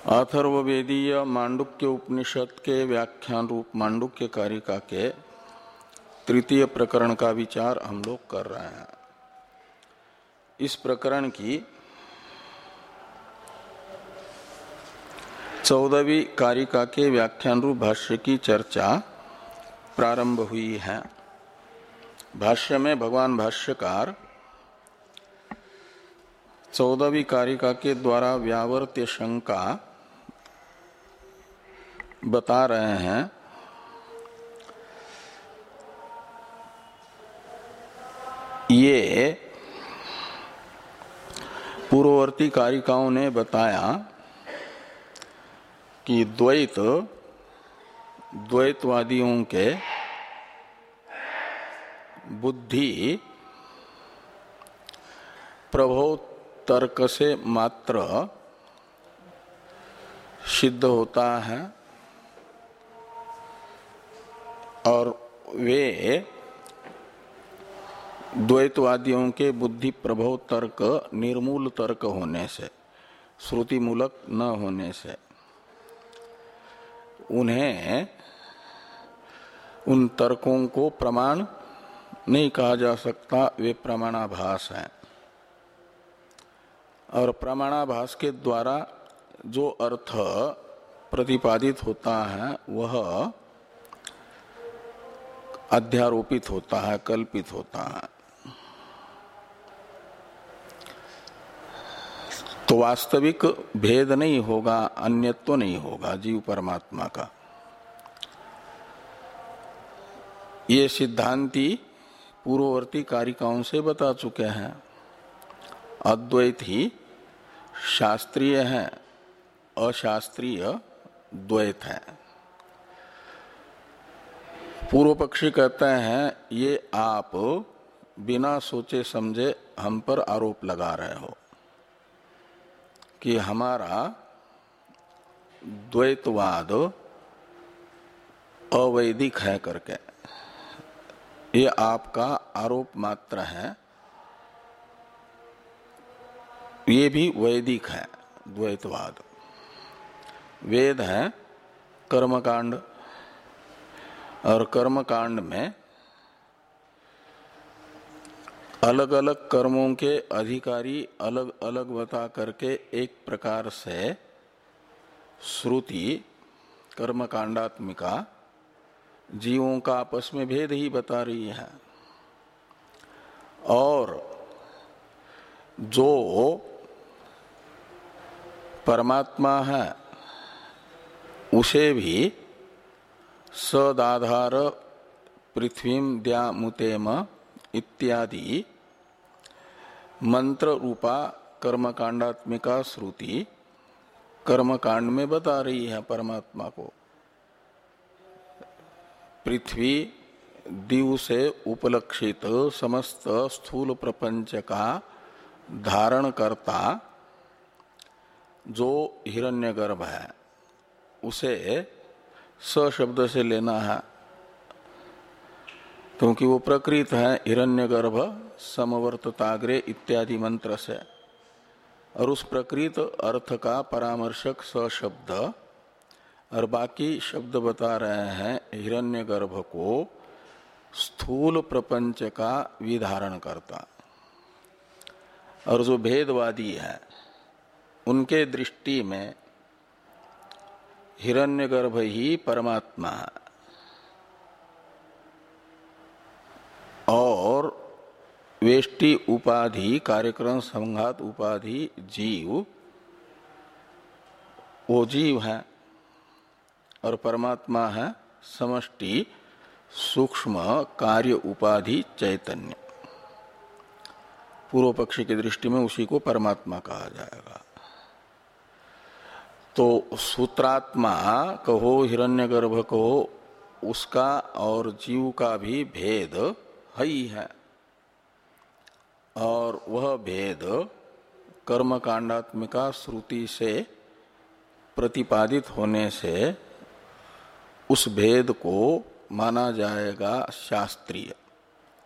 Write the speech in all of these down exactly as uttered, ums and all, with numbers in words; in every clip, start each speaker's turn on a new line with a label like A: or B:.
A: अथर्ववेदीय मांडुक्य उपनिषद के व्याख्यान रूप मांडुक्य कारिका के तृतीय प्रकरण का विचार हम लोग कर रहे हैं। इस प्रकरण की चौदहवीं कारिका के व्याख्यान रूप भाष्य की चर्चा प्रारंभ हुई है। भाष्य में भगवान भाष्यकार चौदहवीं कारिका के द्वारा व्यावर्त्य शंका बता रहे हैं। ये पूर्ववर्ती कारिकाओं ने बताया कि द्वैत द्वैतवादियों के बुद्धि प्रभव तर्क से मात्र सिद्ध होता है और वे द्वैतवादियों के बुद्धि प्रभव तर्क निर्मूल तर्क होने से, श्रुति मूलक न होने से उन्हें उन तर्कों को प्रमाण नहीं कहा जा सकता, वे प्रमाणाभास हैं। और प्रमाणाभास के द्वारा जो अर्थ प्रतिपादित होता है वह अध्यारोपित होता है, कल्पित होता है। तो वास्तविक भेद नहीं होगा, अन्यत्व तो नहीं होगा जीव परमात्मा का। ये सिद्धांती पूर्ववर्ती कारिकाओं से बता चुके हैं। अद्वैत ही शास्त्रीय है, अशास्त्रीय द्वैत है। पूर्व पक्षी कहते हैं ये आप बिना सोचे समझे हम पर आरोप लगा रहे हो कि हमारा द्वैतवाद अवैदिक है करके। ये आपका आरोप मात्र है, ये भी वैदिक है द्वैतवाद। वेद है कर्मकांड और कर्मकांड में अलग अलग कर्मों के अधिकारी अलग अलग बता करके एक प्रकार से श्रुति कर्मकांडात्मिका जीवों का आपस में भेद ही बता रही है। और जो परमात्मा है उसे भी सदाधार पृथ्वीम द्यामुतेम इत्यादि मंत्र रूपा कर्मकांडात्मिका श्रुति कर्मकांड में बता रही है परमात्मा को। पृथ्वी दिव से उपलक्षित समस्त स्थूल प्रपंच का धारण करता जो हिरण्यगर्भ है उसे स शब्द से लेना है, क्योंकि वो प्रकृत है हिरण्यगर्भ समवर्तताग्रे इत्यादि मंत्र से। और उस प्रकृत अर्थ का परामर्शक स शब्द और बाकी शब्द बता रहे हैं हिरण्यगर्भ को स्थूल प्रपंच का विधारण करता। और जो भेदवादी है उनके दृष्टि में हिरण्यगर्भ ही परमात्मा है और वेष्टि उपाधि कार्यक्रम संघात उपाधि जीव वो जीव है और परमात्मा है समष्टि सूक्ष्म कार्य उपाधि चैतन्य। पूर्व पक्षी की दृष्टि में उसी को परमात्मा कहा जाएगा। तो सूत्रात्मा कहो हिरण्यगर्भ कहो उसका और जीव का भी भेद है ही है। और वह भेद कर्मकांडात्मिका श्रुति से प्रतिपादित होने से उस भेद को माना जाएगा शास्त्रीय।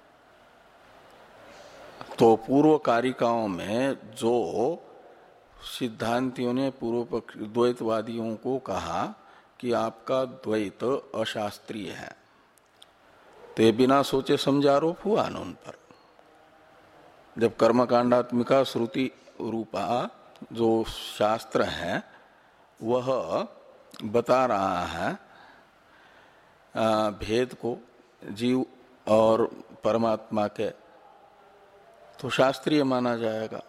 A: तो पूर्व कारिकाओं में जो सिद्धांतियों ने पूर्व पक्ष द्वैतवादियों को कहा कि आपका द्वैत अशास्त्रीय है, तो ये बिना सोचे समझे आरोप हुआ न उन पर। जब कर्मकांडात्मिका श्रुति रूपा जो शास्त्र है वह बता रहा है भेद को जीव और परमात्मा के, तो शास्त्रीय माना जाएगा।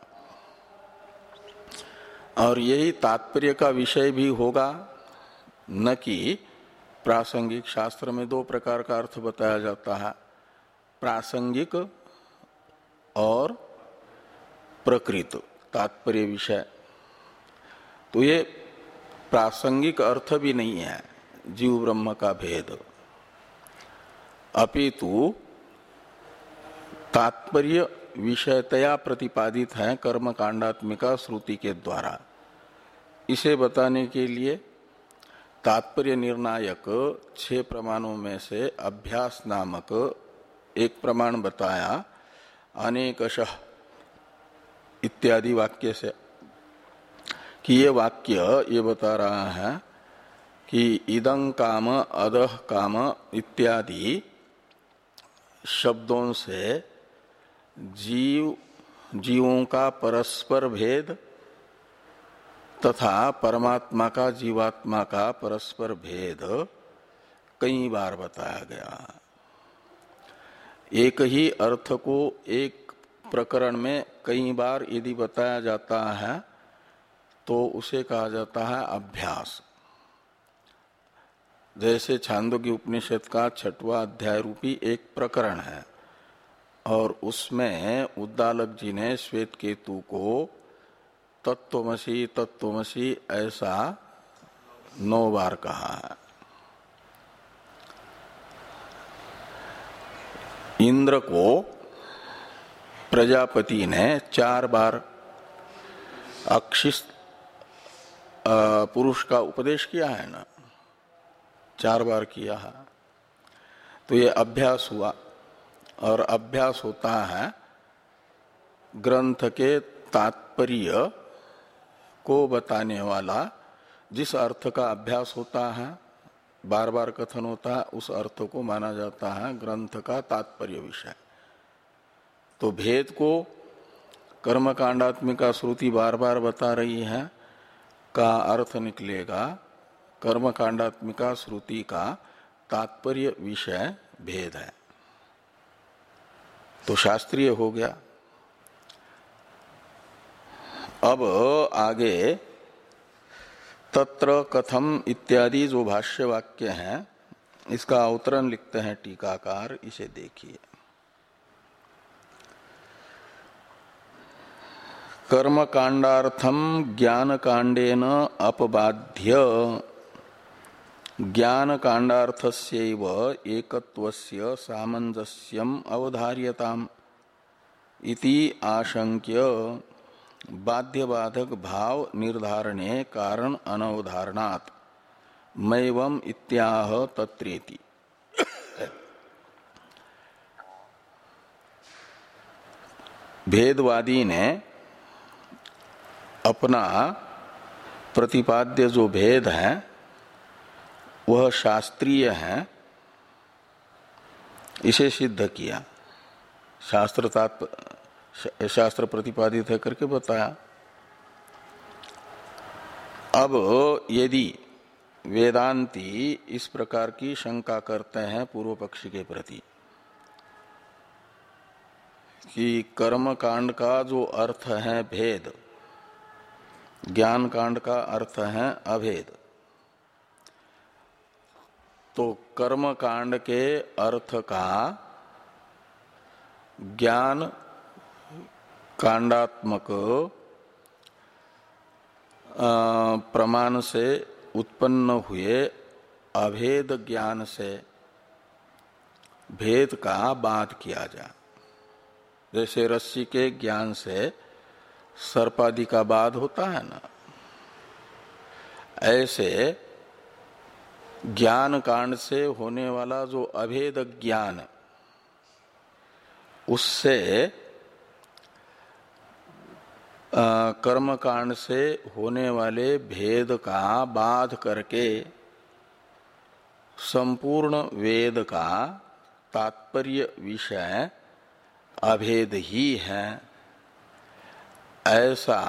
A: और यही तात्पर्य का विषय भी होगा, न कि प्रासंगिक। शास्त्र में दो प्रकार का अर्थ बताया जाता है, प्रासंगिक और प्रकृत तात्पर्य विषय। तो ये प्रासंगिक अर्थ भी नहीं है जीव ब्रह्म का भेद, अपितु तात्पर्य विषयतया प्रतिपादित है कर्मकांडात्मिका श्रुति के द्वारा। इसे बताने के लिए तात्पर्य निर्णायक छह प्रमाणों में से अभ्यास नामक एक प्रमाण बताया अनेकशः इत्यादि वाक्य से, कि ये वाक्य ये बता रहा है कि इदं काम अदह काम इत्यादि शब्दों से जीव जीवों का परस्पर भेद तथा परमात्मा का जीवात्मा का परस्पर भेद कई बार बताया गया। एक ही अर्थ को एक प्रकरण में कई बार यदि बताया जाता है तो उसे कहा जाता है अभ्यास। जैसे छांदोग्य उपनिषद का छठवां अध्याय रूपी एक प्रकरण है और उसमें उद्दालक जी ने श्वेत केतु को तत्वमसि तत्वमसि ऐसा नौ बार कहा है। इंद्र को प्रजापति ने चार बार अक्षिस पुरुष का उपदेश किया है ना, चार बार किया है। तो ये अभ्यास हुआ, और अभ्यास होता है ग्रंथ के तात्पर्य को बताने वाला। जिस अर्थ का अभ्यास होता है, बार बार कथन होता है, उस अर्थ को माना जाता है ग्रंथ का तात्पर्य विषय। तो भेद को कर्मकांडात्मिका श्रुति बार बार बता रही है का अर्थ निकलेगा कर्मकांडात्मिका श्रुति का तात्पर्य विषय भेद है, तो शास्त्रीय हो गया। अब आगे तत्र कथम इत्यादि जो भाष्य वाक्य हैं, इसका अवतरण लिखते हैं टीकाकार, इसे देखिए। कर्मकांडार्थम ज्ञान कांडेन अपबाध्य ज्ञान कांडार्थस्यैव एकत्वस्य सामंजस्यम अवधार्यताम इति आशंक्य बाध्य बाधक भाव निर्धारणे कारण अनवधारणात् मैवम इत्याह तत्रेति। भेदवादी ने अपना प्रतिपाद्य जो भेद है वह शास्त्रीय है, इसे सिद्ध किया। शास्त्र तात्पर्य शास्त्र प्रतिपादित है करके बताया। अब यदि वेदांती इस प्रकार की शंका करते हैं पूर्व पक्षी के प्रति कि कर्म कांड का जो अर्थ है भेद, ज्ञान कांड का अर्थ है अभेद, तो कर्म कांड के अर्थ का ज्ञान कांडात्मक प्रमाण से उत्पन्न हुए अभेद ज्ञान से भेद का बाध किया जाए। जैसे रस्सी के ज्ञान से सर्पादि का बाध होता है ना, ऐसे ज्ञान कांड से होने वाला जो अभेद ज्ञान, उससे कर्म कांड से होने वाले भेद का बाध करके संपूर्ण वेद का तात्पर्य विषय अभेद ही है, ऐसा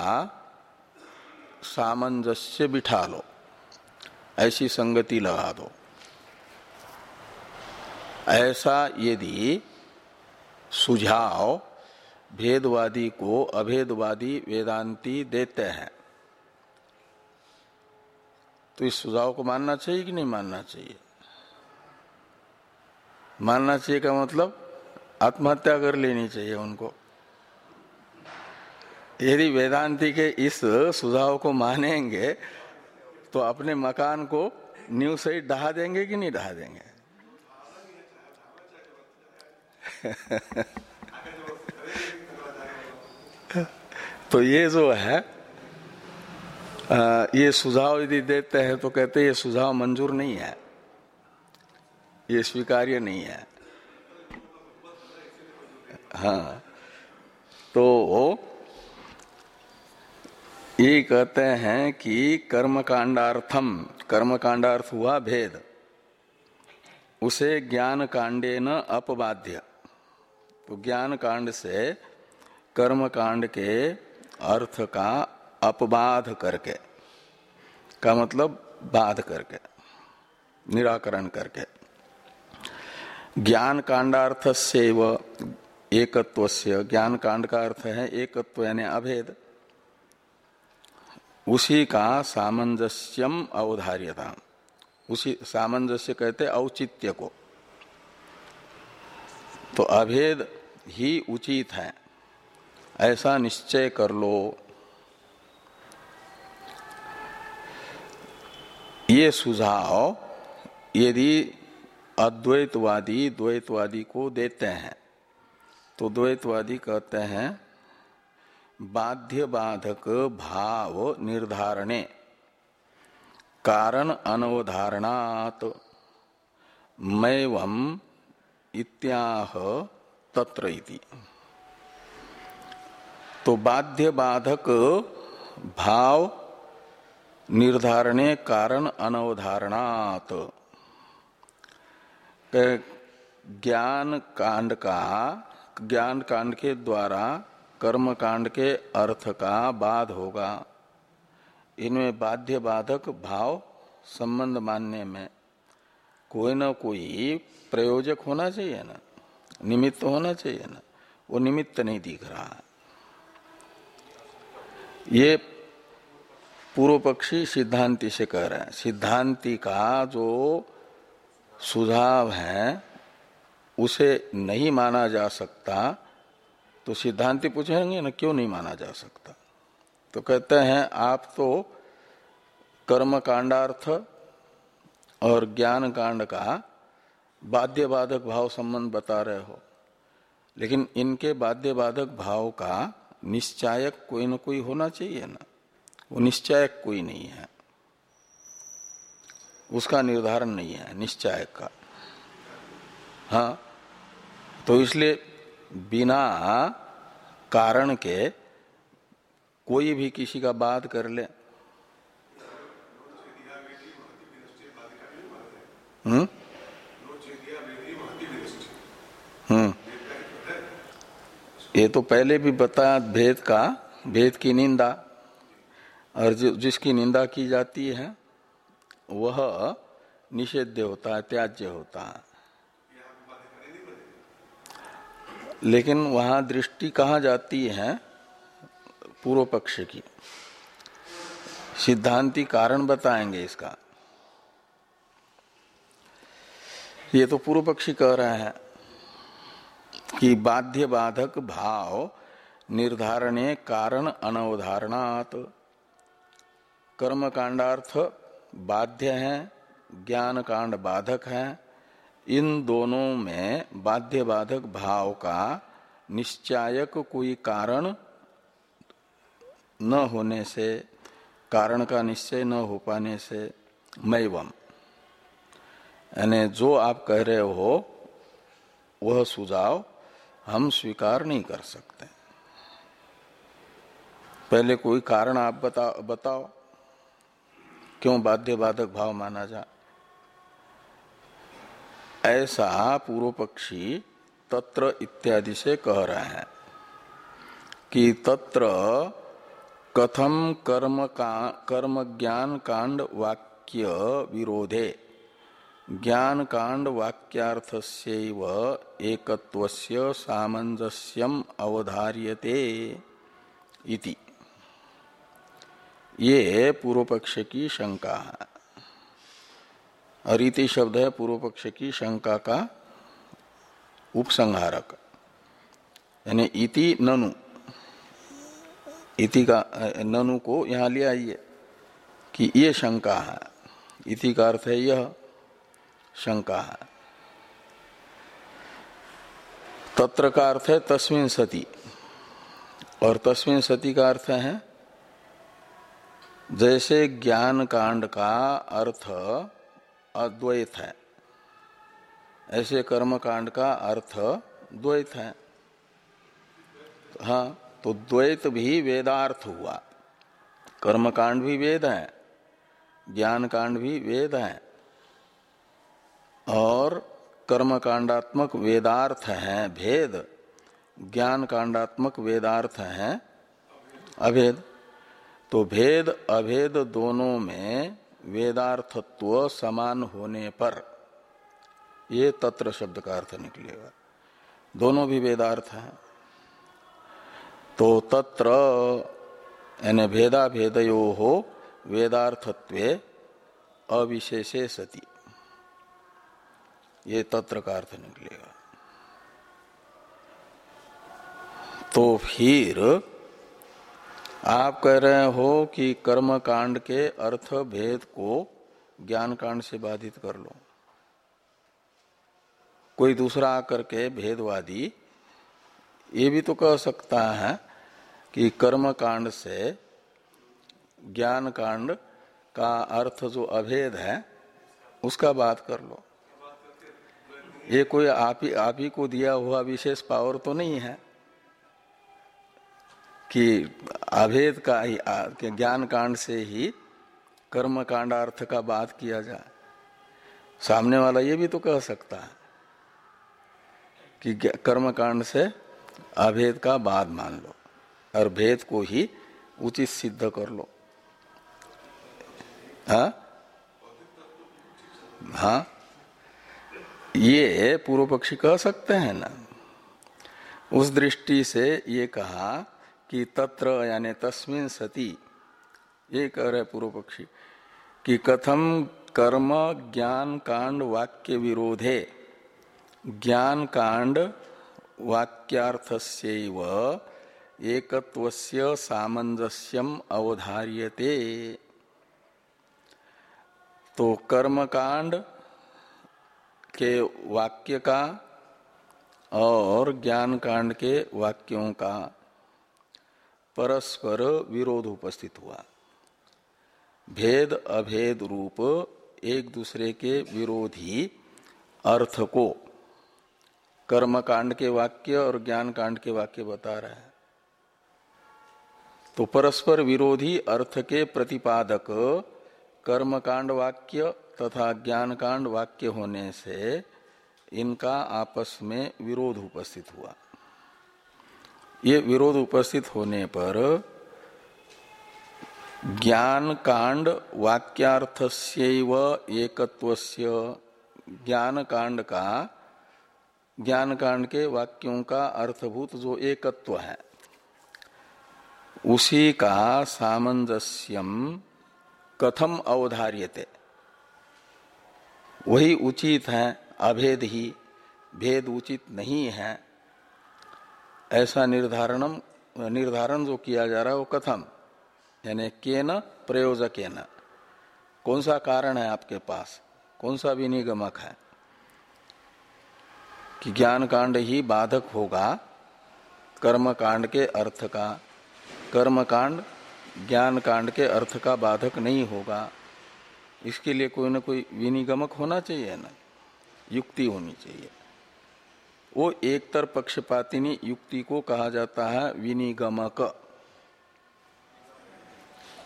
A: सामंजस्य बिठा लो, ऐसी संगति लगा दो। ऐसा यदि सुझाव भेदवादी को अभेदवादी वेदांती देते हैं तो इस सुझाव को मानना चाहिए कि नहीं मानना चाहिए? मानना चाहिए का मतलब आत्महत्या कर लेनी चाहिए उनको। यदि वेदांती के इस सुझाव को मानेंगे तो अपने मकान को नींव से ढहा देंगे कि नहीं ढहा देंगे? तो ये जो है आ, ये सुझाव यदि देते हैं तो कहते हैं ये सुझाव मंजूर नहीं है, ये स्वीकार्य नहीं है। हाँ, तो ये कहते हैं कि कर्मकांडार्थम, कर्मकांडार्थ हुआ भेद, उसे ज्ञान कांडे न अपबाध्य। तो ज्ञान कांड से कर्म कांड के अर्थ का अपबाध करके, का मतलब बाध करके, निराकरण करके, ज्ञान कांडार्थस्यैव एकत्वस्य, ज्ञान कांड का अर्थ है एकत्व यानी अभेद, उसी का सामंजस्यम अवधार्यता, उसी सामंजस्य कहते औचित्य को। तो अभेद ही उचित है ऐसा निश्चय कर लो। ये सुझाव यदि अद्वैतवादी द्वैतवादी को देते हैं तो द्वैतवादी कहते हैं बाध्य बाधक भाव निर्धारणे कारण अनवधारणात् मैवम इत्याह तत्र इति। तो बाध्य बाधक भाव निर्धारणे कारण अनवधारणात्, ज्ञान कांड का, ज्ञान कांड के द्वारा कर्म कांड के अर्थ का बाध होगा। इनमें बाध्य बाधक भाव संबंध मानने में कोई ना कोई प्रयोजक होना चाहिए ना, निमित्त होना चाहिए ना, वो निमित्त नहीं दिख रहा। ये पूर्व पक्षी सिद्धांति से कह रहे हैं। सिद्धांति का जो सुझाव है उसे नहीं माना जा सकता, तो सिद्धांति पूछेंगे ना क्यों नहीं माना जा सकता? तो कहते हैं आप तो कर्म कांडार्थ और ज्ञान कांड का बाध्य बाधक भाव संबंध बता रहे हो, लेकिन इनके बाध्य बाधक भाव का निश्चायक कोई न कोई होना चाहिए ना, वो निश्चायक कोई नहीं है, उसका निर्धारण नहीं है निश्चायक का। हाँ, तो इसलिए बिना कारण के कोई भी किसी का बात कर ले, हम्म हम्म ये तो पहले भी बताया, भेद का, भेद की निंदा, और जो जिसकी निंदा की जाती है वह निषेध्य होता है, त्याज्य होता है। लेकिन वहां दृष्टि कहाँ जाती है? पूर्व पक्ष की। सिद्धांती कारण बताएंगे इसका। ये तो पूर्व पक्षी कह रहे हैं कि बाध्य बाधक भाव निर्धारणे कारण अनवधारणात्, कर्म कांडार्थ बाध्य है, ज्ञान कांड बाधक है। इन दोनों में बाध्य बाधक भाव का निश्चायक कोई कारण न होने से, कारण का निश्चय न हो पाने से मैवम, यानी जो आप कह रहे हो वह सुझाव हम स्वीकार नहीं कर सकते। पहले कोई कारण आप बता बताओ क्यों बाध्य बाधक भाव माना जाए। ऐसा पूर्व पक्षी तत्र इत्यादि से कह रहे हैं कि तत्र कथम कर्म का कर्म ज्ञान कांड वाक्य विरोधे ज्ञान कांड वाक्यार्थस्यैव एकत्वस्य सामंजस्यम अवधार्यते इति। ये पूर्व पक्ष की शंका है। और इति शब्द है पूर्व पक्ष की शंका का उपसंहारक, यानी इति ननु, इति का ननु को यहां ले आइए कि ये शंका है। इति का अर्थ है यह शंका है। तत्र का अर्थ है तस्मिन् सति, और तस्मिन् सति का अर्थ है जैसे ज्ञान कांड का अर्थ अद्वैत है ऐसे कर्म कांड का अर्थ द्वैत है। हाँ, तो द्वैत भी वेदार्थ हुआ। कर्म कांड भी वेद है, ज्ञान कांड भी वेद है, और कर्म कांडात्मक वेदार्थ है भेद, ज्ञान कांडात्मक वेदार्थ है अभेद। तो भेद अभेद दोनों में वेदार्थत्व समान होने पर ये तत्र शब्द का अर्थ निकलेगा। दोनों भी वेदार्थ हैं। तो तत्र यानी भेदा भेदयो हो वेदार्थत्वे अविशेषे सति, ये तत्र का अर्थ निकलेगा। तो फिर आप कह रहे हो कि कर्म कांड के अर्थ भेद को ज्ञान कांड से बाधित कर लो। कोई दूसरा आकर के भेदवादी ये भी तो कह सकता है कि कर्म कांड से ज्ञान कांड का अर्थ जो अभेद है उसका बात कर लो। ये कोई आप ही आप ही को दिया हुआ विशेष पावर तो नहीं है कि अभेद का ही ज्ञान कांड से ही कर्म कांडार्थ का बात किया जाए। सामने वाला ये भी तो कह सकता है कि कर्म कांड से अभेद का बाद मान लो और भेद को ही उचित सिद्ध कर लो। हाँ हाँ, ये पूर्व पक्षी कह सकते हैं ना। उस दृष्टि से ये कहा कि तत्र यानी तस्मिन् सति, ये कह रहे पूर्व पक्षी कि कथम कर्म ज्ञान कांड वाक्य विरोधे ज्ञान कांड वाक्यार्थस्यैव एकत्वस्य सामंजस्यम अवधार्यते। तो कर्म कांड के वाक्य का और ज्ञान कांड के वाक्यों का परस्पर विरोध उपस्थित हुआ। भेद अभेद रूप एक दूसरे के विरोधी अर्थ को कर्म कांड के वाक्य और ज्ञान कांड के वाक्य बता रहे हैं। तो परस्पर विरोधी अर्थ के प्रतिपादक कर्म कांड वाक्य तथा ज्ञान कांड वाक्य होने से इनका आपस में विरोध उपस्थित हुआ। ये विरोध उपस्थित होने पर ज्ञान कांड वाक्यार्थस्यैव एकत्वस्य, ज्ञान कांड का ज्ञान कांड के वाक्यों का अर्थभूत जो एकत्व है उसी का सामंजस्यम कथम अवधार्यते, वही उचित है, अभेद ही, भेद उचित नहीं है, ऐसा निर्धारणम निर्धारण जो किया जा रहा है वो कथम यानी केन प्रयोजकेन, कौन सा कारण है आपके पास, कौन सा विनिगमक है कि ज्ञान कांड ही बाधक होगा कर्म कांड के अर्थ का, कर्म कांड ज्ञान कांड के अर्थ का बाधक नहीं होगा। इसके लिए कोई ना कोई विनिगमक होना चाहिए ना, युक्ति होनी चाहिए। वो एकतर पक्षपातिनी युक्ति को कहा जाता है विनिगमक।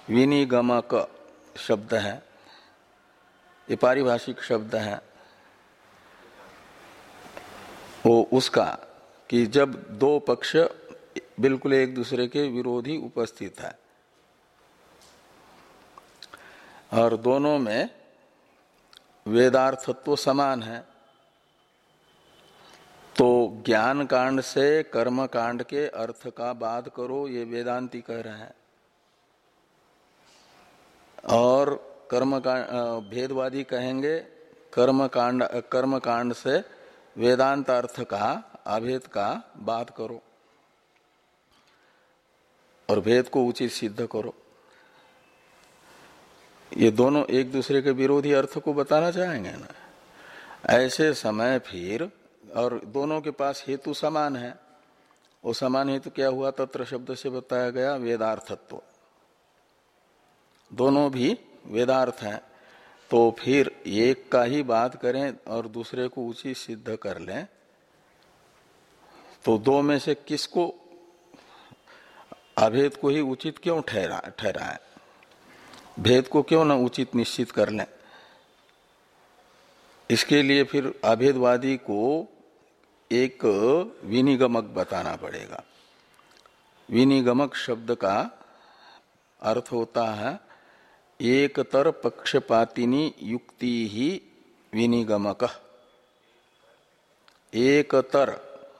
A: विनिगमक शब्द है, ये पारिभाषिक शब्द है, वो उसका कि जब दो पक्ष बिल्कुल एक दूसरे के विरोधी उपस्थित है और दोनों में वेदार्थत्व समान है, तो ज्ञान कांड से कर्म कांड के अर्थ का बाध करो, ये वेदांती कह रहे हैं। और कर्म कांड भेदवादी कहेंगे कर्म कांड कर्म कांड से वेदांत अर्थ का अभेद का बात करो और भेद को उचित सिद्ध करो। ये दोनों एक दूसरे के विरोधी अर्थ को बताना चाहेंगे ना। ऐसे समय फिर और दोनों के पास हेतु समान है, वो समान हेतु क्या हुआ? तत्र शब्द से बताया गया वेदार्थत्व, दोनों भी वेदार्थ हैं। तो फिर एक का ही बात करें और दूसरे को उचित सिद्ध कर लें, तो दो में से किसको अभेद को ही उचित क्यों ठहरा ठहराए? भेद को क्यों न उचित निश्चित कर लें? इसके लिए फिर अभेदवादी को एक विनिगमक बताना पड़ेगा। विनिगमक शब्द का अर्थ होता है एकतर पक्षपातिनी युक्ति ही विनिगमक। एकतर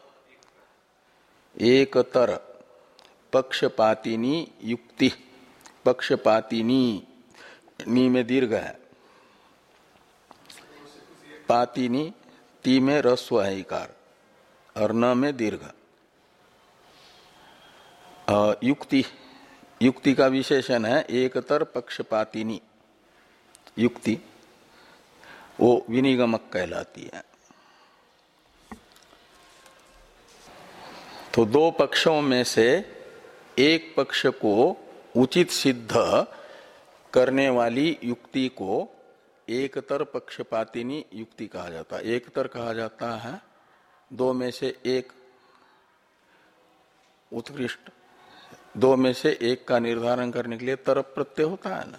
A: एकतर पक्षपातिनी युक्ति, पक्षपातिनी नी में दीर्घ है, पातिनी ती में रस्व है इकार और न में दीर्घ। युक्ति युक्ति का विशेषण है एकतर पक्षपातिनी युक्ति, वो विनिगमक कहलाती है। तो दो पक्षों में से एक पक्ष को उचित सिद्ध करने वाली युक्ति को एकतर पक्षपातिनी युक्ति कहा जाता है। एकतर कहा जाता है दो में से एक उत्कृष्ट, दो में से एक का निर्धारण करने के लिए तरफ प्रत्यय होता है ना।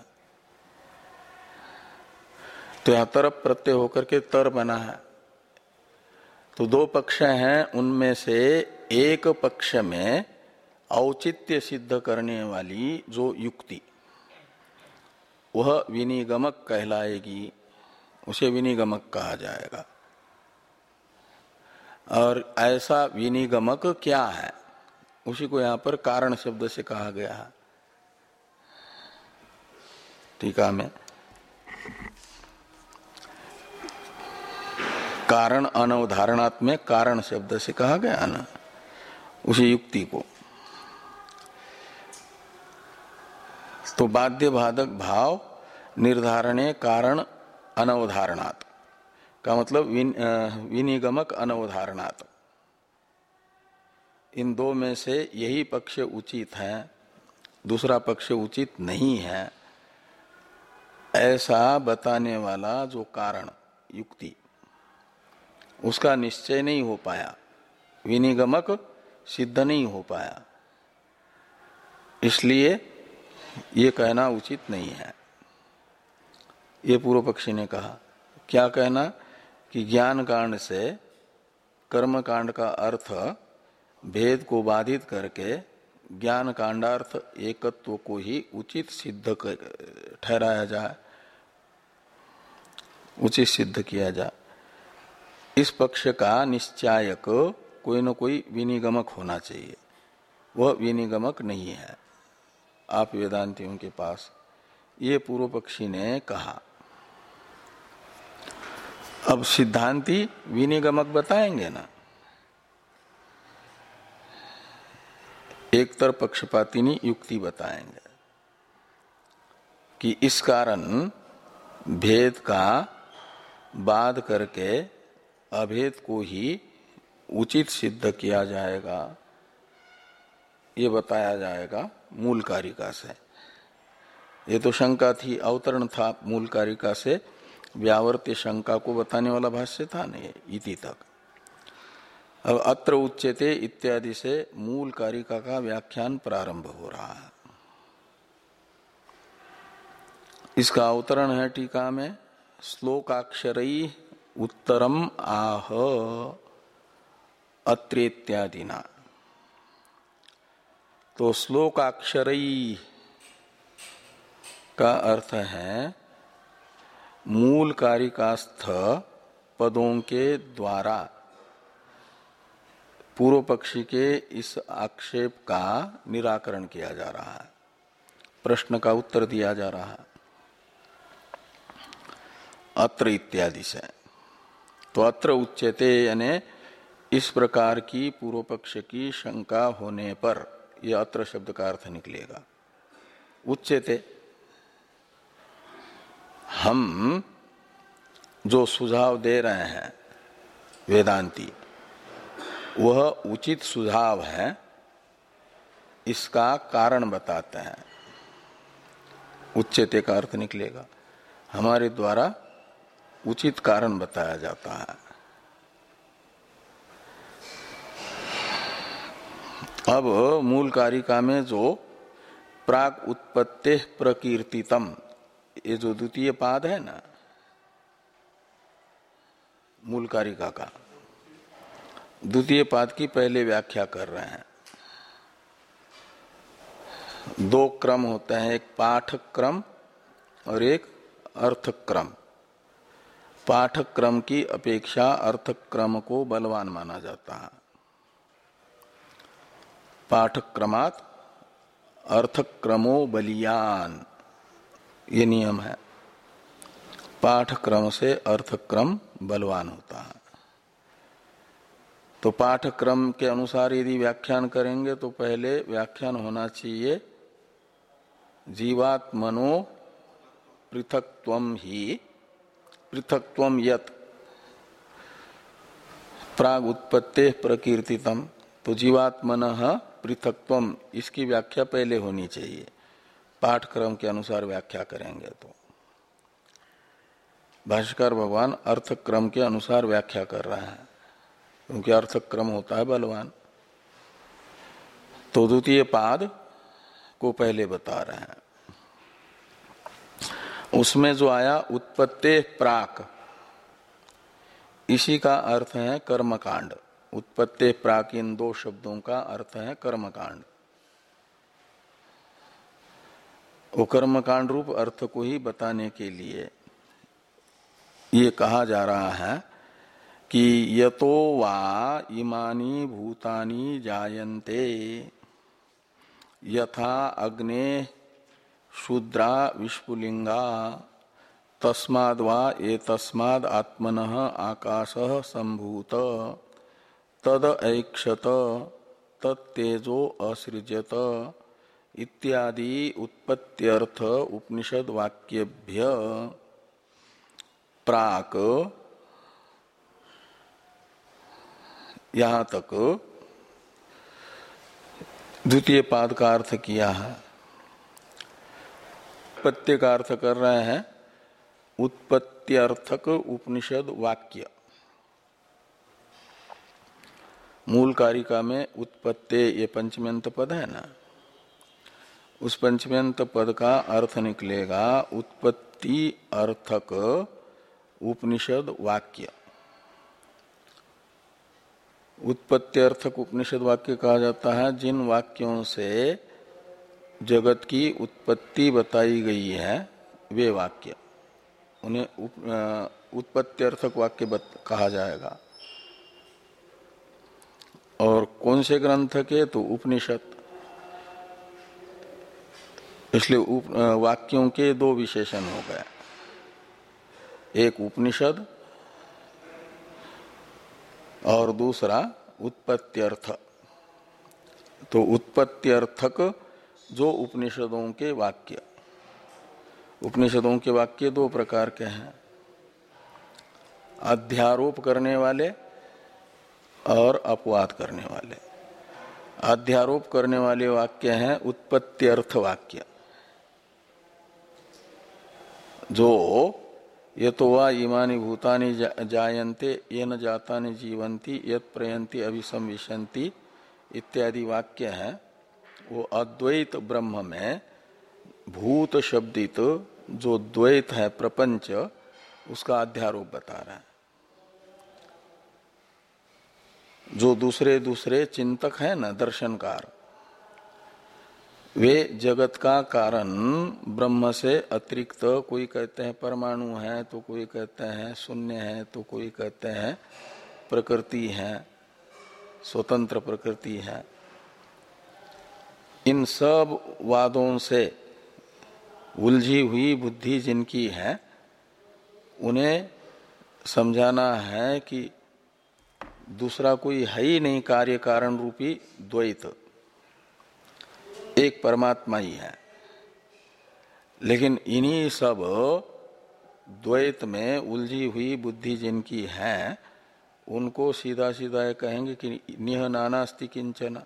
A: तो यहां तरफ प्रत्यय होकर के तर बना है। तो दो पक्ष हैं, उनमें से एक पक्ष में औचित्य सिद्ध करने वाली जो युक्ति वह विनिगमक कहलाएगी, उसे विनिगमक कहा जाएगा। और ऐसा विनिगमक क्या है, उसी को यहां पर कारण शब्द से कहा गया है। टीका में कारण अनवधारणात्मक कारण शब्द से कहा गया ना उसी युक्ति को। तो बाध्य बाधक भाव निर्धारणे कारण अनवधारणात् का मतलब विन, विनिगमक अनवधारणात्। इन दो में से यही पक्ष उचित है, दूसरा पक्ष उचित नहीं है, ऐसा बताने वाला जो कारण युक्ति उसका निश्चय नहीं हो पाया, विनिगमक सिद्ध नहीं हो पाया, इसलिए ये कहना उचित नहीं है। ये पूर्व पक्षी ने कहा। क्या कहना? कि ज्ञान कांड से कर्म कांड का अर्थ भेद को बाधित करके ज्ञान कांडार्थ एकत्व को ही उचित सिद्ध ठहराया जाए, उचित सिद्ध किया जाए। इस पक्ष का निश्चायक कोई न कोई विनिगमक होना चाहिए, वह विनिगमक नहीं है आप वेदांतियों के पास। ये पूर्व पक्षी ने कहा। अब सिद्धांती विनिगमक बताएंगे ना। एक तरफ पक्षपातिनी युक्ति बताएंगे कि इस कारण भेद का बाध करके अभेद को ही उचित सिद्ध किया जाएगा, ये बताया जाएगा मूल कारिका से। ये तो शंका थी, अवतरण था मूल कारिका से, व्यावर्त्य शंका को बताने वाला भाष्य था नहीं इति तक। अब अत्र उच्यते इत्यादि से मूल कारिका का व्याख्यान प्रारंभ हो रहा है। इसका अवतरण है टीका में, श्लोकाक्षरई उत्तरम आह अत्रेत्यादिना। तो श्लोकाक्षरई का अर्थ है मूल कारिकास्थ पदों के द्वारा पूर्व पक्षी के इस आक्षेप का निराकरण किया जा रहा है, प्रश्न का उत्तर दिया जा रहा है अत्र इत्यादि से। तो अत्र उच्यते यानी इस प्रकार की पूर्व पक्ष की शंका होने पर यह अत्र शब्द का अर्थ निकलेगा। उच्यते हम जो सुझाव दे रहे हैं वेदांती, वह उचित सुझाव है, इसका कारण बताते हैं। उच्चते का अर्थ निकलेगा हमारे द्वारा उचित कारण बताया जाता है। अब मूल कारिका में जो प्राग उत्पत्ति प्रकीर्तितम, ये जो द्वितीय पाद है ना मूल कारिका का, द्वितीय पाद की पहले व्याख्या कर रहे हैं। दो क्रम होते हैं, एक पाठ क्रम और एक अर्थ क्रम। पाठ क्रम की अपेक्षा अर्थ क्रम को बलवान माना जाता है। पाठ क्रमात् अर्थ क्रमो बलियान, ये नियम है। पाठ क्रम से अर्थ क्रम बलवान होता है। तो पाठ क्रम के अनुसार यदि व्याख्यान करेंगे तो पहले व्याख्यान होना चाहिए जीवात्मनो पृथक्त्वम ही पृथक्त्वम यत् प्राग उत्पत्ते प्रकीर्तितम। तो जीवात्मनः पृथक्त्वम, इसकी व्याख्या पहले होनी चाहिए। पाठक्रम के अनुसार व्याख्या करेंगे तो भाष्यकार भगवान अर्थक्रम के अनुसार व्याख्या कर रहे हैं, क्योंकि अर्थक्रम होता है बलवान। तो द्वितीय पाद को पहले बता रहे हैं। उसमें जो आया उत्पत्ते प्राक, इसी का अर्थ है कर्मकांड। उत्पत्ते प्राक, इन दो शब्दों का अर्थ है कर्मकांड। वो कर्मकांड रूप अर्थ को ही बताने के लिए ये कहा जा रहा है कि यतो वा इमानी भूतानि जायन्ते यथा अग्ने शूद्रा विष्पुलिंगा तस्माद् वा एतस्माद् आत्मनः आकाशः सम्भूत तद ऐक्षत तत्तेजो असृजत इत्यादि उत्पत्त्यर्थ उपनिषद वाक्यभ्य प्राक यहां तक द्वितीय पाद का अर्थ किया है। उत्पत्ति का अर्थ कर रहे हैं उत्पत्त्यर्थक उपनिषद वाक्य। मूल कारिका में उत्पत्ति ये पंचम्यंत पद है ना, उस पंचम्यंत पद का अर्थ निकलेगा उत्पत्ति अर्थक उपनिषद वाक्य। उत्पत्ति अर्थक उपनिषद वाक्य कहा जाता है जिन वाक्यों से जगत की उत्पत्ति बताई गई है, वे वाक्य, उन्हें उत्पत्ति अर्थक वाक्य कहा जाएगा। और कौन से ग्रंथ के? तो उपनिषद। इसलिए वाक्यों के दो विशेषण हो गए, एक उपनिषद और दूसरा उत्पत्त्यर्थ। तो उत्पत्त्यर्थक जो उपनिषदों के वाक्य, उपनिषदों के वाक्य दो प्रकार के हैं, अध्यारोप करने वाले और अपवाद करने वाले। अध्यारोप करने वाले वाक्य हैं उत्पत्त्यर्थ वाक्य, जो ये तो वा इमानि भूतानि जायन्ते येन जातानि जीवन्ति यत् प्रयन्ति अभिसंविशन्ति इत्यादि वाक्य हैं। वो अद्वैत ब्रह्म में भूत शब्दित जो द्वैत है प्रपंच उसका अध्यारोप बता रहा है। जो दूसरे दूसरे चिंतक हैं ना दर्शनकार, वे जगत का कारण ब्रह्म से अतिरिक्त, कोई कहते हैं परमाणु है, तो कोई कहते हैं शून्य है, तो कोई कहते हैं प्रकृति है, स्वतंत्र प्रकृति है। इन सब वादों से उलझी हुई बुद्धि जिनकी है, उन्हें समझाना है कि दूसरा कोई है ही नहीं कार्य कारण रूपी द्वैत, एक परमात्मा ही है। लेकिन इन्हीं सब द्वैत में उलझी हुई बुद्धि जिनकी है, उनको सीधा सीधा कहेंगे कि निह नानास्ति किंचन,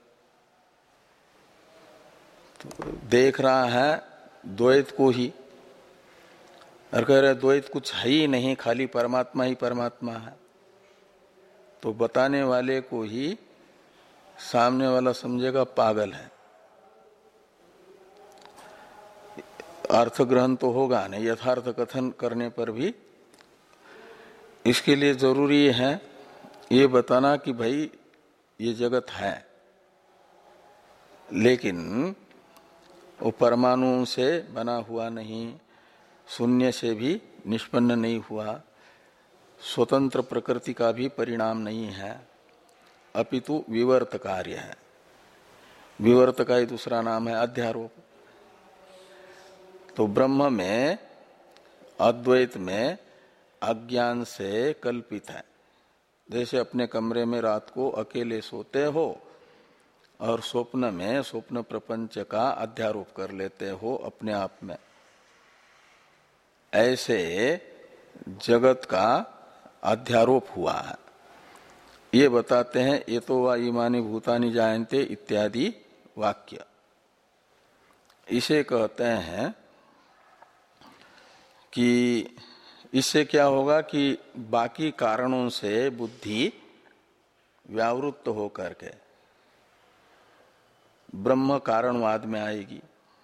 A: तो देख रहा है द्वैत को ही और कह रहे द्वैत कुछ है ही नहीं, खाली परमात्मा ही परमात्मा है। तो बताने वाले को ही सामने वाला समझेगा पागल है। अर्थ ग्रहण तो होगा नहीं, यथार्थ कथन करने पर भी। इसके लिए जरूरी है ये बताना कि भाई ये जगत है, लेकिन वो परमाणु से बना हुआ नहीं, शून्य से भी निष्पन्न नहीं हुआ, स्वतंत्र प्रकृति का भी परिणाम नहीं है, अपितु विवर्त कार्य है। विवर्त का ही दूसरा नाम है अध्यारोप। तो ब्रह्म में, अद्वैत में अज्ञान से कल्पित है। जैसे अपने कमरे में रात को अकेले सोते हो और स्वप्न में स्वप्न प्रपंच का अध्यारोप कर लेते हो अपने आप में, ऐसे जगत का अध्यारोप हुआ है। ये बताते हैं ये तो वा इमानी भूतानि जायन्ते इत्यादि वाक्य। इसे कहते हैं कि इससे क्या होगा कि बाकी कारणों से बुद्धि व्यावृत्त होकर के ब्रह्म कारणवाद में आएगी।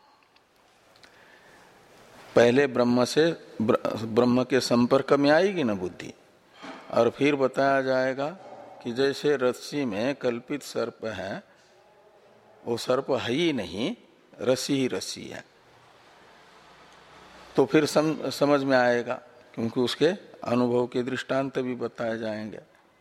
A: पहले ब्रह्म से ब्रह्म के संपर्क में आएगी ना बुद्धि, और फिर बताया जाएगा कि जैसे रस्सी में कल्पित सर्प है, वो सर्प है ही नहीं, रस्सी ही रस्सी है। तो फिर सम, समझ में आएगा, क्योंकि उसके अनुभव के दृष्टांत भी बताए जाएंगे।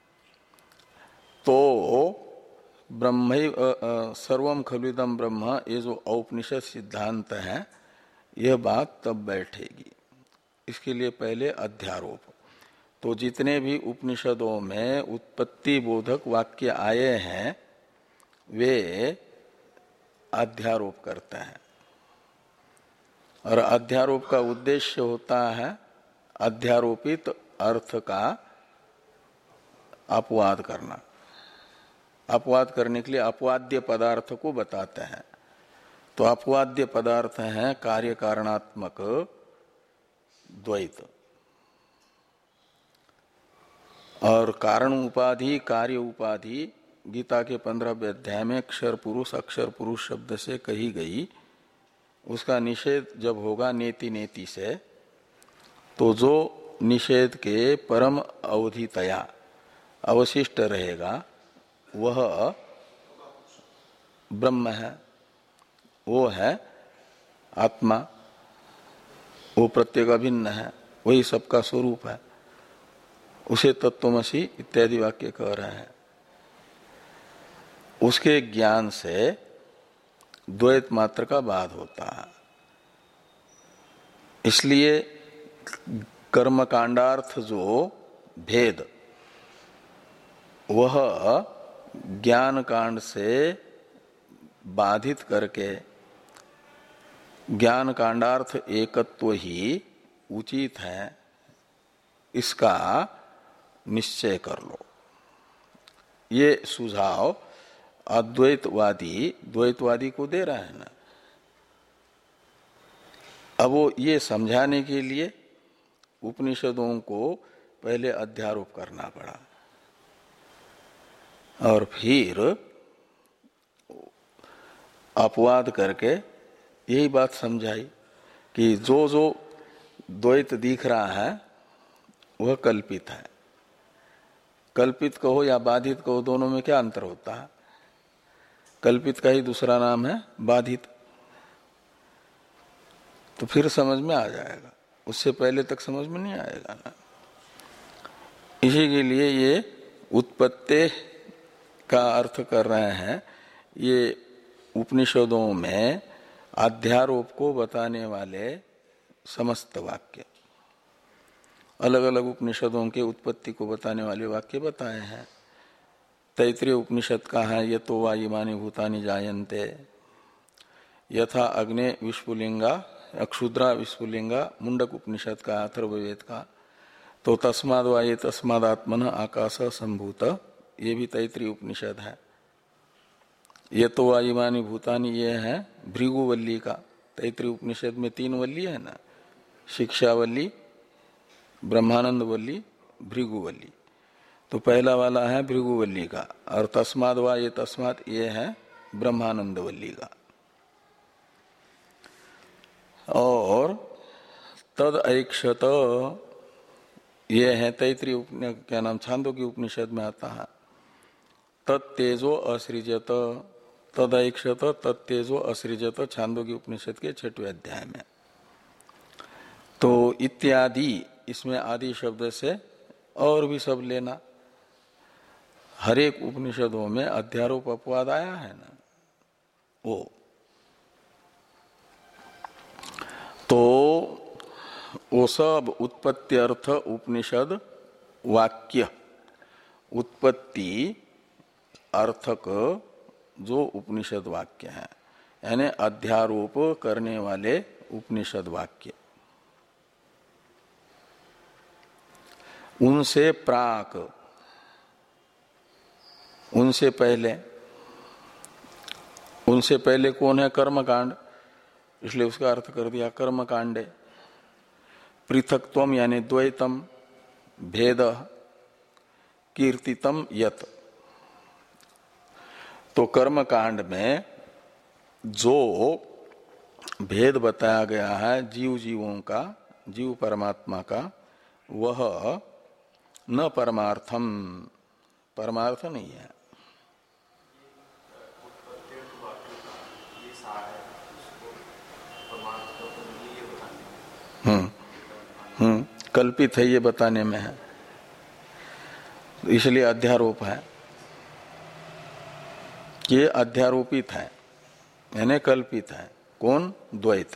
A: तो ब्रह्म सर्वम खलुदम ब्रह्म, ये जो औपनिषद सिद्धांत है, यह बात तब बैठेगी। इसके लिए पहले अध्यारोप। तो जितने भी उपनिषदों में उत्पत्ति बोधक वाक्य आए हैं, वे अध्यारोप करते हैं। और अध्यारोप का उद्देश्य होता है अध्यारोपित अर्थ का अपवाद करना। अपवाद करने के लिए अपवाद्य पदार्थ को बताते हैं। तो अपवाद्य पदार्थ है कार्य कारणात्मक द्वैत, और कारण उपाधि कार्य उपाधि गीता के पंद्रहवें अध्याय में अक्षर पुरुष अक्षर पुरुष शब्द से कही गई, उसका निषेध जब होगा नेति नेति से, तो जो निषेध के परम अवधितया अवशिष्ट रहेगा वह ब्रह्म है, वो है आत्मा, वो प्रत्येक अभिन्न है, वही सबका स्वरूप है। उसे तत्वमसि इत्यादि वाक्य कह रहे हैं। उसके ज्ञान से द्वैत मात्र का बाध होता है। इसलिए कर्मकांडार्थ जो भेद, वह ज्ञान कांड से बाधित करके ज्ञान कांडार्थ एकत्व ही उचित है, इसका निश्चय कर लो। ये सुझाव अद्वैतवादी द्वैतवादी को दे रहा है ना। अब वो ये समझाने के लिए उपनिषदों को पहले अध्यारोप करना पड़ा, और फिर अपवाद करके यही बात समझाई कि जो जो द्वैत दिख रहा है वह कल्पित है। कल्पित कहो या बाधित कहो, दोनों में क्या अंतर होता है? कल्पित का ही दूसरा नाम है बाधित। तो फिर समझ में आ जाएगा, उससे पहले तक समझ में नहीं आएगा ना। इसी के लिए ये उत्पत्ति का अर्थ कर रहे हैं। ये उपनिषदों में अध्यारोप को बताने वाले समस्त वाक्य, अलग अलग उपनिषदों के उत्पत्ति को बताने वाले वाक्य बताए हैं। तैत्रीय उपनिषद का है यतो वा इमानि भूतानि जायन्ते, यथा अग्ने विस्फुलिंगा अक्षुद्रा विस्फुलिंगा। मुंडक उपनिषद का, अथर्ववेद का तो तस्माद् वा ये तस्मादात्मन आकाश संभूत, ये भी तैत्रीय उपनिषद है। यतो वा इमानि भूतानि ये है भृगुवल्ली का। तैत्रीय उपनिषद में तीन वल्ली है ना, शिक्षावल्ली, ब्रह्मानंद वल्ली, भृगुवल्ली। तो पहला वाला है भृगुवल्ली का, और तस्माद् वा ये तस्मात् ये है ब्रह्मानंद वल्ली का। और तद ऐक्षत ये है तैत्रीय उपनिषद, क्या नाम, छांदोग्य उपनिषद में आता है। तत्तेजो असृजत, तद ऐक्षत तत्तेजो असृजत, छांदोग्य उपनिषद के छठवें अध्याय में। तो इत्यादि, इसमें आदि शब्द से और भी सब लेना। हर एक उपनिषदों में अध्यारोप अपवाद आया है ना, वो तो वो सब उत्पत्ति अर्थ उपनिषद वाक्य, उत्पत्ति अर्थक जो उपनिषद वाक्य है, यानी अध्यारोप करने वाले उपनिषद वाक्य, उनसे प्राक, उनसे पहले, उनसे पहले कौन है? कर्मकांड, इसलिए उसका अर्थ कर दिया कर्मकांडे। पृथक्त्वम यानी द्वैतम, भेद, कीर्तितम यत। तो कर्मकांड में जो भेद बताया गया है जीव जीवों का, जीव परमात्मा का, वह न परमार्थम, परमार्थ नहीं है। हम्म हम्म कल्पित है, ये बताने में है, इसलिए अध्यारोप है। ये अध्यारोपित है यानी कल्पित है। कौन? द्वैत।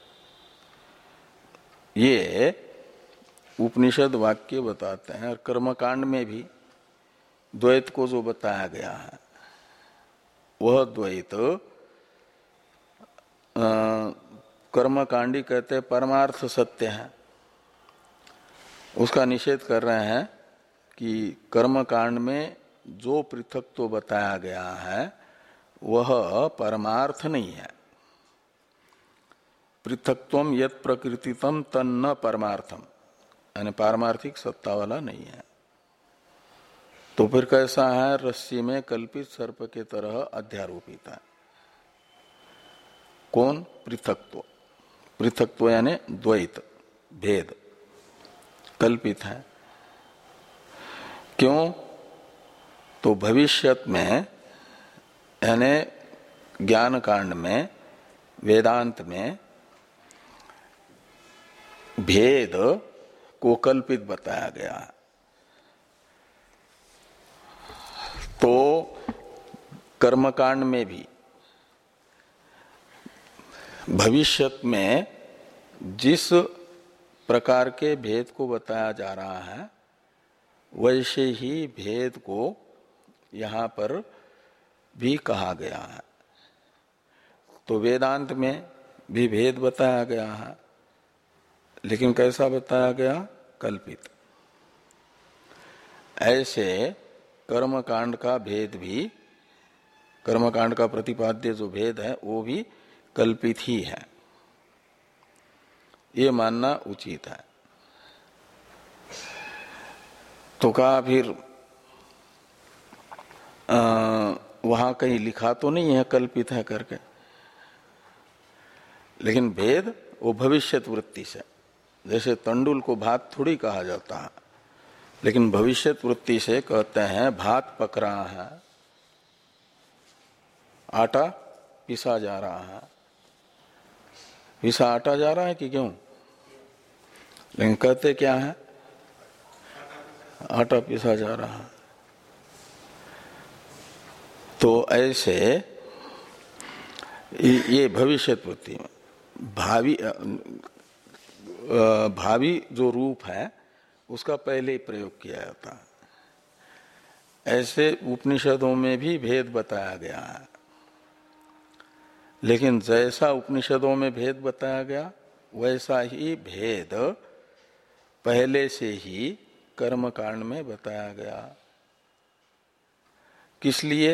A: ये उपनिषद वाक्य बताते हैं। और कर्मकांड में भी द्वैत को जो बताया गया है वह द्वैत कर्मकांडी कहते हैं परमार्थ सत्य है। उसका निषेध कर रहे हैं कि कर्मकांड में जो पृथक तो बताया गया है वह परमार्थ नहीं है। पृथक्त्वम यत् प्रकृतितम तन्न परमार्थम, यानी पारमार्थिक सत्ता वाला नहीं है। तो फिर कैसा है? रस्सी में कल्पित सर्प के तरह अध्यारोपित है। कौन? पृथक्त्व। पृथक्त्व यानी द्वैत, भेद, कल्पित है। क्यों? तो भविष्यत में यानी ज्ञान कांड में, वेदांत में भेद को कल्पित बताया गया है। तो कर्मकांड में भी भविष्यत में जिस प्रकार के भेद को बताया जा रहा है वैसे ही भेद को यहाँ पर भी कहा गया है। तो वेदांत में भी भेद बताया गया है, लेकिन कैसा बताया गया? कल्पित। ऐसे कर्मकांड का भेद भी, कर्मकांड का प्रतिपाद्य जो भेद है वो भी कल्पित ही है, ये मानना उचित है। तो कहा फिर वहां कहीं लिखा तो नहीं है कल्पित है करके, लेकिन भेद वो भविष्यत वृत्ति से जैसे तंडुल को भात थोड़ी कहा जाता है, लेकिन भविष्यत वृत्ति से कहते हैं भात पक रहा है, आटा पिसा जा रहा है। पिसा आटा जा रहा है कि क्यों? लेकिन कहते क्या है? आटा पिसा जा रहा है। तो ऐसे ये भविष्यत वृत्ति में भावी भावी जो रूप है उसका पहले ही प्रयोग किया जाता है। ऐसे उपनिषदों में भी भेद बताया गया है, लेकिन जैसा उपनिषदों में भेद बताया गया वैसा ही भेद पहले से ही कर्म कांड में बताया गया। किस लिए?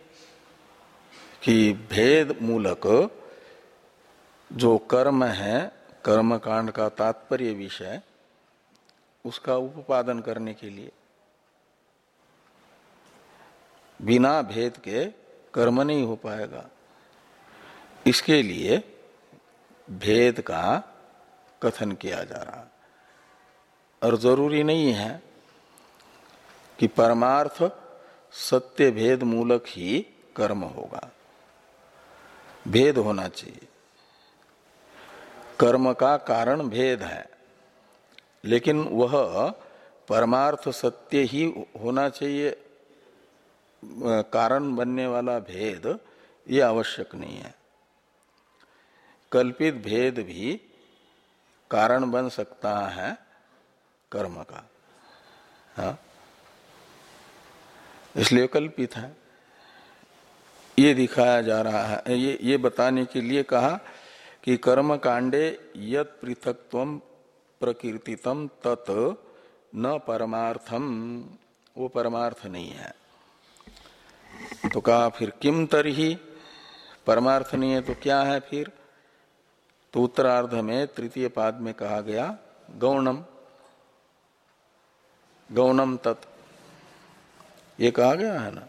A: कि भेद मूलक जो कर्म है, कर्म कांड का तात्पर्य विषय, उसका उपादन करने के लिए। बिना भेद के कर्म नहीं हो पाएगा। इसके लिए भेद का कथन किया जा रहा है। और जरूरी नहीं है कि परमार्थ सत्य भेद मूलक ही कर्म होगा, भेद होना चाहिए। कर्म का कारण भेद है, लेकिन वह परमार्थ सत्य ही होना चाहिए, कारण बनने वाला भेद ये आवश्यक नहीं है। कल्पित भेद भी कारण बन सकता है कर्म का, हाँ, इसलिए कल्पित है। ये दिखाया जा रहा है, ये ये बताने के लिए कहा कि कर्म कांडे यत् पृथक्त्वं प्रकीर्तितम तत् न परमार्थम, वो परमार्थ नहीं है। तो कहा फिर किम तरही, परमार्थ नहीं है तो क्या है फिर? तो उत्तरार्ध में तृतीय पाद में कहा गया गौणम, गौणम तत्, ये कहा गया है ना।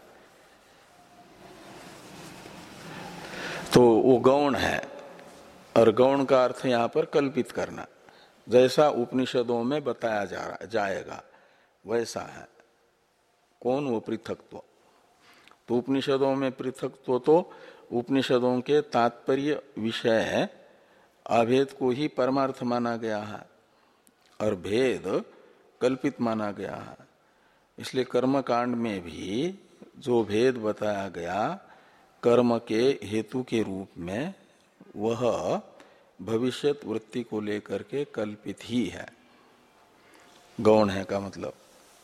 A: तो वो गौण है, और गौण का अर्थ यहां पर कल्पित करना, जैसा उपनिषदों में बताया जा रहा जाएगा वैसा है। कौन? वो पृथकत्व। तो उपनिषदों में पृथकत्व तो उपनिषदों के तात्पर्य विषय है, अभेद को ही परमार्थ माना गया है और भेद कल्पित माना गया है। इसलिए कर्म कांड में भी जो भेद बताया गया कर्म के हेतु के रूप में, वह भविष्यत वृत्ति को लेकर के कल्पित ही है। गौण है का मतलब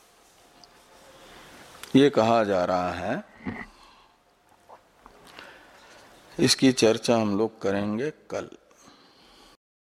A: ये कहा जा रहा है। इसकी चर्चा हम लोग करेंगे कल।